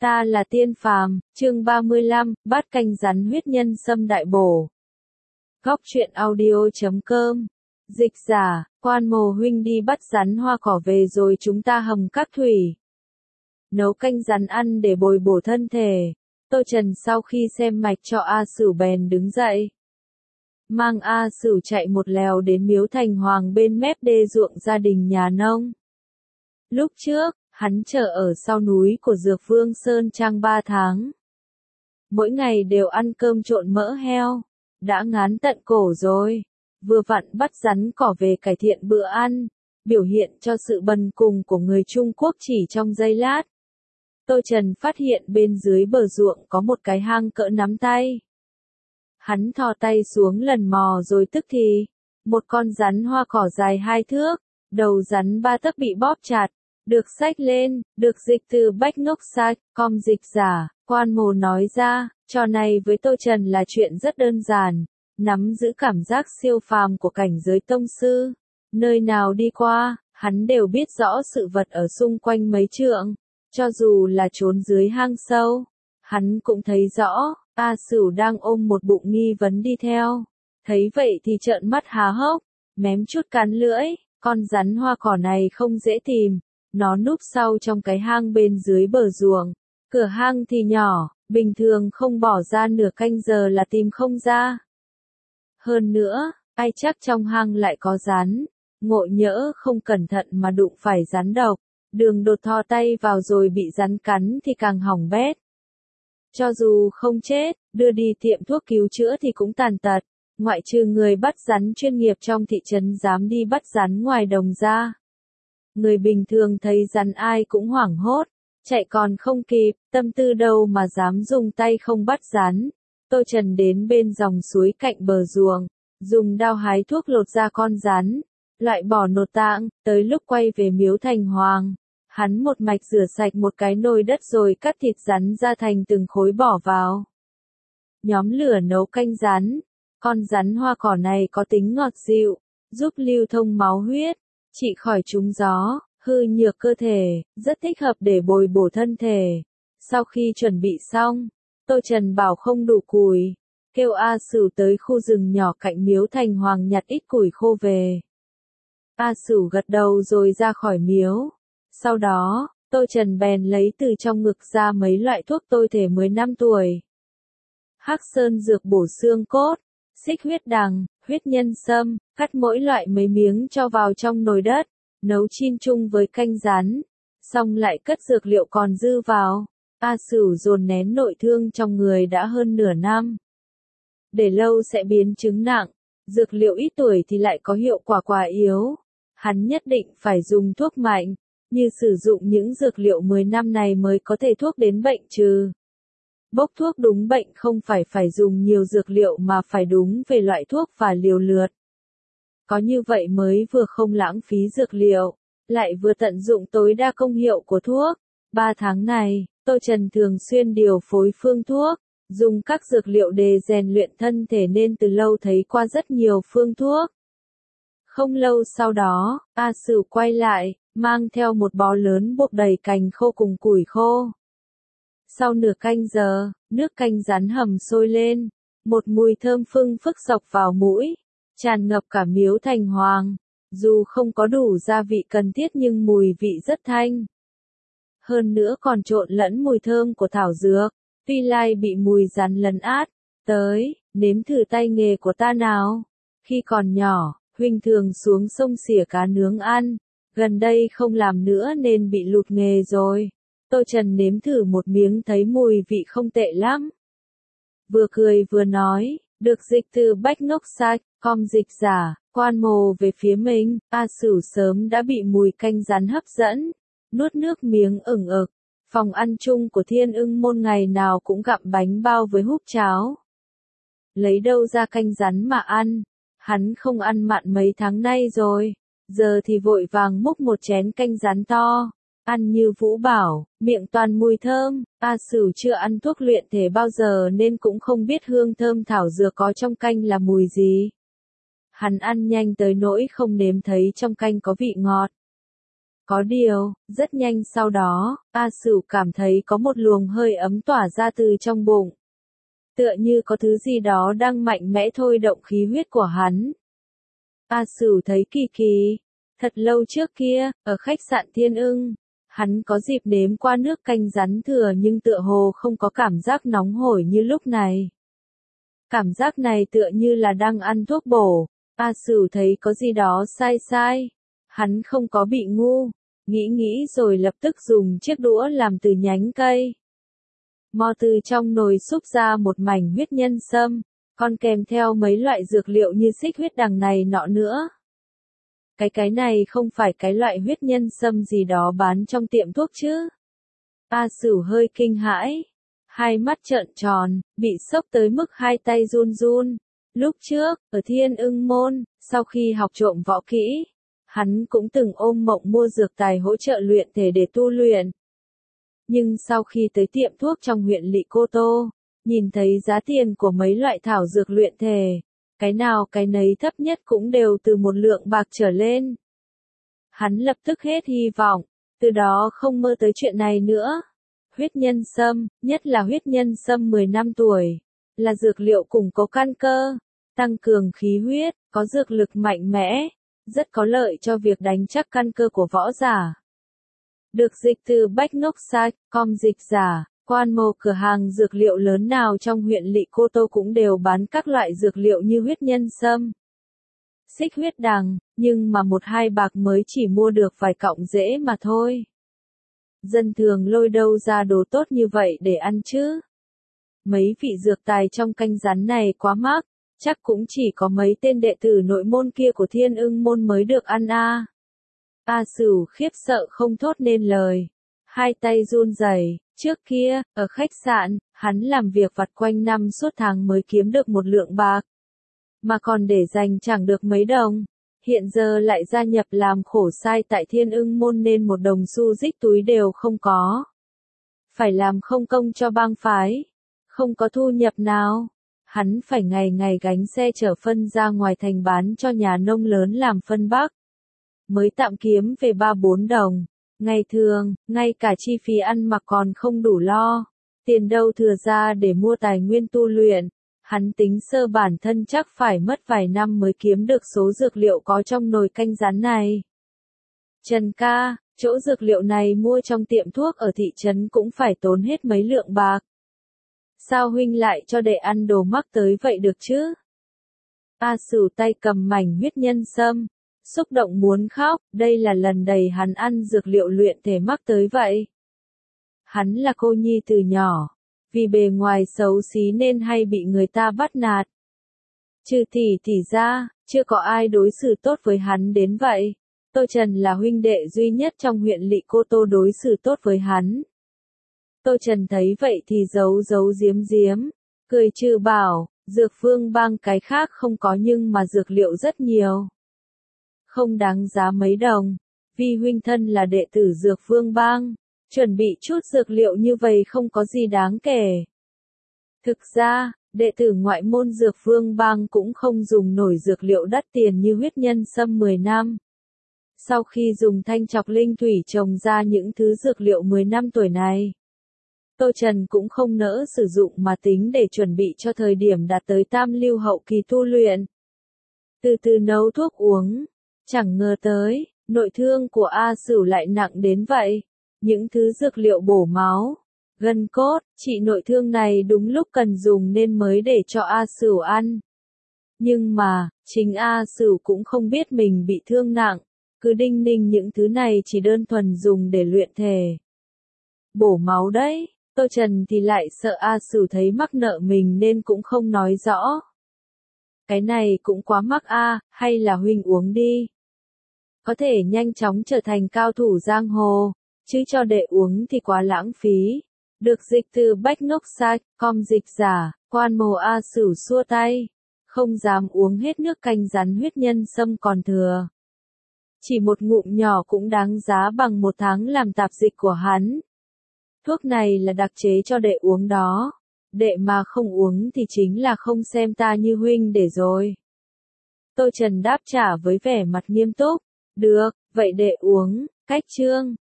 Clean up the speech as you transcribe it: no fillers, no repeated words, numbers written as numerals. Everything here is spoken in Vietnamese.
Ta là Tiên Phàm, chương 35, bát canh rắn huyết nhân sâm đại bổ. Góc truyện audio.com. Dịch giả, Quan Mồ huynh đi bắt rắn hoa cỏ về rồi chúng ta hầm các thủy. Nấu canh rắn ăn để bồi bổ thân thể. Tô Trần sau khi xem mạch cho A Sửu bèn đứng dậy. Mang A Sửu chạy một lèo đến miếu thành hoàng bên mép đê ruộng gia đình nhà nông. Lúc trước, hắn chờ ở sau núi của Dược Vương Sơn Trang 3 tháng. Mỗi ngày đều ăn cơm trộn mỡ heo, đã ngán tận cổ rồi. Vừa vặn bắt rắn cỏ về cải thiện bữa ăn, biểu hiện cho sự bần cùng của người Trung Quốc chỉ trong giây lát. Tô Trần phát hiện bên dưới bờ ruộng có một cái hang cỡ nắm tay. Hắn thò tay xuống lần mò rồi tức thì, một con rắn hoa cỏ dài 2 thước, đầu rắn 3 tấc bị bóp chặt. Được xách lên, được dịch từ Bách Ngốc Sa, com dịch giả, Quan Mồ nói ra, trò này với Tô Trần là chuyện rất đơn giản, nắm giữ cảm giác siêu phàm của cảnh giới tông sư. Nơi nào đi qua, hắn đều biết rõ sự vật ở xung quanh mấy trượng, cho dù là trốn dưới hang sâu, hắn cũng thấy rõ, A Sửu đang ôm một bụng nghi vấn đi theo. Thấy vậy thì trợn mắt há hốc, mém chút cắn lưỡi, con rắn hoa cỏ này không dễ tìm. Nó núp sau trong cái hang bên dưới bờ ruộng. Cửa hang thì nhỏ, bình thường không bỏ ra nửa canh giờ là tìm không ra. Hơn nữa, ai chắc trong hang lại có rắn. Ngộ nhỡ không cẩn thận mà đụng phải rắn độc. Đường đột thò tay vào rồi bị rắn cắn thì càng hỏng bét. Cho dù không chết, đưa đi tiệm thuốc cứu chữa thì cũng tàn tật. Ngoại trừ người bắt rắn chuyên nghiệp trong thị trấn dám đi bắt rắn ngoài đồng ra. Người bình thường thấy rắn ai cũng hoảng hốt, chạy còn không kịp, tâm tư đâu mà dám dùng tay không bắt rắn. Tô Trần đến bên dòng suối cạnh bờ ruộng, dùng dao hái thuốc lột ra con rắn, loại bỏ nội tạng, tới lúc quay về miếu thành hoàng. Hắn một mạch rửa sạch một cái nồi đất rồi cắt thịt rắn ra thành từng khối bỏ vào. Nhóm lửa nấu canh rắn, con rắn hoa cỏ này có tính ngọt dịu, giúp lưu thông máu huyết, trị khỏi trúng gió, hư nhược cơ thể, rất thích hợp để bồi bổ thân thể. Sau khi chuẩn bị xong, Tô Trần bảo không đủ củi, kêu A Sửu tới khu rừng nhỏ cạnh miếu thành hoàng nhặt ít củi khô về. A Sửu gật đầu rồi ra khỏi miếu. Sau đó, Tô Trần bèn lấy từ trong ngực ra mấy loại thuốc tôi thể 10 năm tuổi. Hắc sơn dược bổ xương cốt, xích huyết đằng, huyết nhân sâm, cắt mỗi loại mấy miếng cho vào trong nồi đất, nấu chin chung với canh rắn, xong lại cất dược liệu còn dư vào. A Sửu dồn nén nội thương trong người đã hơn nửa năm. Để lâu sẽ biến chứng nặng, dược liệu ít tuổi thì lại có hiệu quả quá yếu. Hắn nhất định phải dùng thuốc mạnh, như sử dụng những dược liệu 10 năm này mới có thể thuốc đến bệnh trừ. Bốc thuốc đúng bệnh không phải dùng nhiều dược liệu mà phải đúng về loại thuốc và liều lượt. Có như vậy mới vừa không lãng phí dược liệu, lại vừa tận dụng tối đa công hiệu của thuốc. 3 tháng này, Tô Trần thường xuyên điều phối phương thuốc, dùng các dược liệu để rèn luyện thân thể nên từ lâu thấy qua rất nhiều phương thuốc. Không lâu sau đó, A Sửu quay lại, mang theo một bó lớn bột đầy cành khô cùng củi khô. Sau nửa canh giờ, nước canh rắn hầm sôi lên, một mùi thơm phưng phức xộc vào mũi, tràn ngập cả miếu thành hoàng. Dù không có đủ gia vị cần thiết nhưng mùi vị rất thanh. Hơn nữa còn trộn lẫn mùi thơm của thảo dược, tuy lai bị mùi rắn lấn át. Tới, nếm thử tay nghề của ta nào. Khi còn nhỏ, huynh thường xuống sông xỉa cá nướng ăn, gần đây không làm nữa nên bị lụt nghề rồi. Tô Trần nếm thử một miếng thấy mùi vị không tệ lắm. Vừa cười vừa nói, được dịch từ Bách Ngốc Sa, com dịch giả, Quan Mồ về phía mình. A Sửu sớm đã bị mùi canh rắn hấp dẫn, nuốt nước miếng ửng ực. Phòng ăn chung của Thiên Ưng Môn ngày nào cũng gặm bánh bao với húp cháo. Lấy đâu ra canh rắn mà ăn, hắn không ăn mặn mấy tháng nay rồi, giờ thì vội vàng múc một chén canh rắn to. Ăn như Vũ bảo, miệng toàn mùi thơm. A Sửu chưa ăn thuốc luyện thể bao giờ nên cũng không biết hương thơm thảo dược có trong canh là mùi gì. Hắn ăn nhanh tới nỗi không nếm thấy trong canh có vị ngọt. Có điều, rất nhanh sau đó, A Sửu cảm thấy có một luồng hơi ấm tỏa ra từ trong bụng. Tựa như có thứ gì đó đang mạnh mẽ thôi động khí huyết của hắn. A Sửu thấy kỳ kỳ. Thật lâu trước kia, ở khách sạn Thiên Ưng, hắn có dịp nếm qua nước canh rắn thừa nhưng tựa hồ không có cảm giác nóng hổi như lúc này. Cảm giác này tựa như là đang ăn thuốc bổ. A Sửu thấy có gì đó sai sai. Hắn không có bị ngu. Nghĩ rồi lập tức dùng chiếc đũa làm từ nhánh cây. Mò từ trong nồi xúc ra một mảnh huyết nhân sâm, còn kèm theo mấy loại dược liệu như xích huyết đằng này nọ nữa. Cái này không phải cái loại huyết nhân sâm gì đó bán trong tiệm thuốc chứ. A Sửu hơi kinh hãi. Hai mắt trợn tròn, bị sốc tới mức hai tay run run. Lúc trước, ở Thiên Ưng Môn, sau khi học trộm võ kỹ, hắn cũng từng ôm mộng mua dược tài hỗ trợ luyện thể để tu luyện. Nhưng sau khi tới tiệm thuốc trong huyện Lỵ Cô Tô, nhìn thấy giá tiền của mấy loại thảo dược luyện thể, cái nào cái nấy thấp nhất cũng đều từ 1 lượng bạc trở lên. Hắn lập tức hết hy vọng, từ đó không mơ tới chuyện này nữa. Huyết nhân sâm, nhất là huyết nhân sâm 10 năm tuổi, là dược liệu củng cố căn cơ, tăng cường khí huyết, có dược lực mạnh mẽ, rất có lợi cho việc đánh chắc căn cơ của võ giả. Được dịch từ bách-nốc-sai.com dịch giả, quan mô cửa hàng dược liệu lớn nào trong huyện Lỵ Cô Tô cũng đều bán các loại dược liệu như huyết nhân sâm, xích huyết đằng, nhưng mà 1-2 bạc mới chỉ mua được vài cọng rễ mà thôi. Dân thường lôi đâu ra đồ tốt như vậy để ăn chứ? Mấy vị dược tài trong canh rắn này quá mắc, chắc cũng chỉ có mấy tên đệ tử nội môn kia của Thiên Ưng Môn mới được ăn a. A Sửu khiếp sợ không thốt nên lời. Hai tay run rẩy. Trước kia, ở khách sạn, hắn làm việc vặt quanh năm suốt tháng mới kiếm được 1 lượng bạc. Mà còn để dành chẳng được mấy đồng. Hiện giờ lại gia nhập làm khổ sai tại Thiên Ưng Môn nên 1 đồng xu rích túi đều không có. Phải làm không công cho bang phái. Không có thu nhập nào. Hắn phải ngày ngày gánh xe chở phân ra ngoài thành bán cho nhà nông lớn làm phân bắc. Mới tạm kiếm về 3-4 đồng. Ngày thường, ngay cả chi phí ăn mặc còn không đủ lo. Tiền đâu thừa ra để mua tài nguyên tu luyện. Hắn tính sơ bản thân chắc phải mất vài năm mới kiếm được số dược liệu có trong nồi canh rắn này. Trần ca, chỗ dược liệu này mua trong tiệm thuốc ở thị trấn cũng phải tốn hết mấy lượng bạc. Sao huynh lại cho đệ ăn đồ mắc tới vậy được chứ? A Sửu tay cầm mảnh huyết nhân sâm, xúc động muốn khóc, đây là lần đầy hắn ăn dược liệu luyện thể mắc tới vậy. Hắn là cô nhi từ nhỏ, vì bề ngoài xấu xí nên hay bị người ta bắt nạt. Trừ tỷ ra, chưa có ai đối xử tốt với hắn đến vậy. Tô Trần là huynh đệ duy nhất trong huyện Lỵ Cô Tô đối xử tốt với hắn. Tô Trần thấy vậy thì giấu giếm, cười trừ bảo, dược phương bang cái khác không có nhưng mà dược liệu rất nhiều. Không đáng giá mấy đồng, vì huynh thân là đệ tử dược phương bang, chuẩn bị chút dược liệu như vậy không có gì đáng kể. Thực ra, đệ tử ngoại môn dược phương bang cũng không dùng nổi dược liệu đắt tiền như huyết nhân sâm 10 năm. Sau khi dùng thanh trọc linh thủy trồng ra những thứ dược liệu 10 năm tuổi này, Tô Trần cũng không nỡ sử dụng mà tính để chuẩn bị cho thời điểm đạt tới tam lưu hậu kỳ tu luyện. Từ từ nấu thuốc uống, chẳng ngờ tới, nội thương của A Sửu lại nặng đến vậy. Những thứ dược liệu bổ máu, gân cốt, trị nội thương này đúng lúc cần dùng nên mới để cho A Sửu ăn. Nhưng mà, chính A Sửu cũng không biết mình bị thương nặng, cứ đinh ninh những thứ này chỉ đơn thuần dùng để luyện thể. Bổ máu đấy, Tô Trần thì lại sợ A Sửu thấy mắc nợ mình nên cũng không nói rõ. Cái này cũng quá mắc a, hay là huynh uống đi. Có thể nhanh chóng trở thành cao thủ giang hồ, chứ cho đệ uống thì quá lãng phí. Được dịch từ bách-nốc-sai.com dịch giả, quan mồ A Sửu xua tay. Không dám uống hết nước canh rắn huyết nhân sâm còn thừa. Chỉ một ngụm nhỏ cũng đáng giá bằng 1 tháng làm tạp dịch của hắn. Thuốc này là đặc chế cho đệ uống đó. Đệ mà không uống thì chính là không xem ta như huynh để rồi. Tô Trần đáp trả với vẻ mặt nghiêm túc. Được, vậy đệ uống, Khách chương